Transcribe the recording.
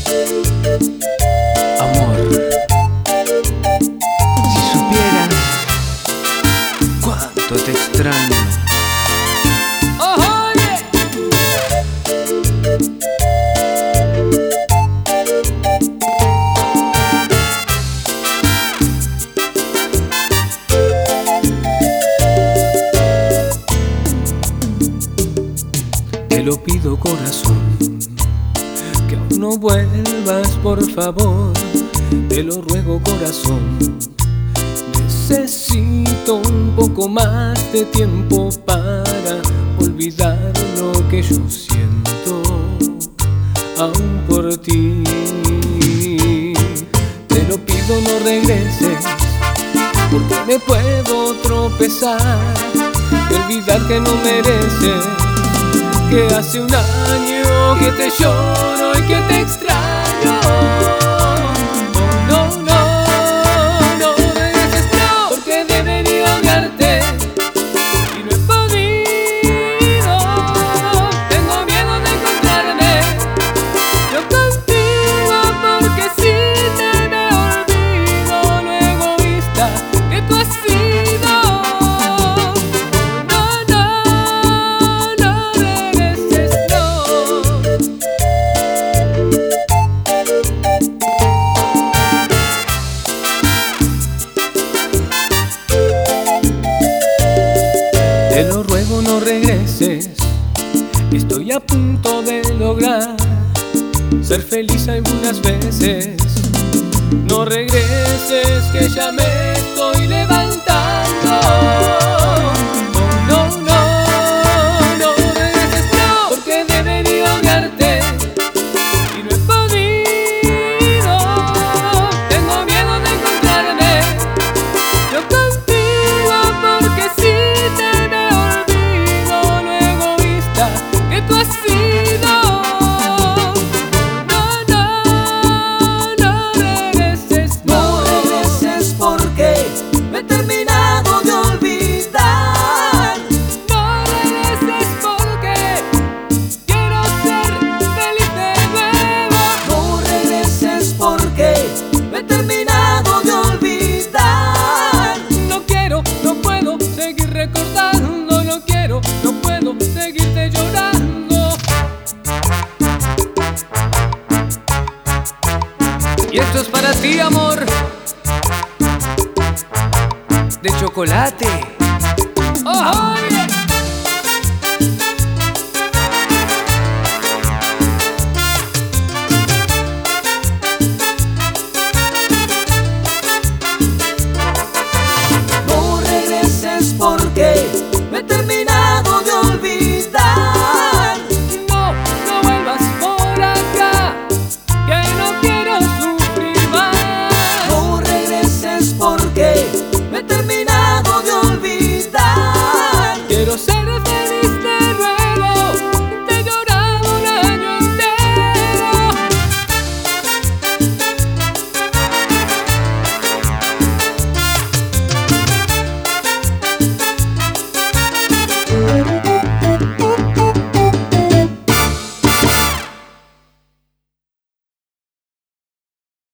Amor, si supieras cuánto te extraño. Te lo pido, corazón, que aún no vuelvas, por favor. Te lo ruego, corazón, necesito un poco más de tiempo para olvidar lo que yo siento aún por ti. Te lo pido, no regreses, porque me puedo tropezar y olvidar que no mereces, que hace un año que te lloro y que te extraño. Oh, no, no, no regreses, no, porque debería odiarte y no he podido. Tengo miedo de encontrarme yo contigo, porque si te me olvido lo egoísta que tú has sido. Te lo ruego, no regreses, estoy a punto de lograr ser feliz algunas veces. No regreses, que ya me estoy levantando. Oh, no, no, no regreses, no, porque debería odiarte y no he podido. Tengo miedo de encontrarme yo contigo, porque si te me olvido lo egoísta que tú has sido. No, no, no regreses, no. No regreses, porque me he terminado de olvidar. No regreses, porque quiero ser feliz de nuevo. No regreses, porque me he terminado de olvidar. No quiero, no puedo seguir recordando. No quiero, no puedo seguirte llorando. Y esto es para ti, amor, de chocolate. ¡Oh!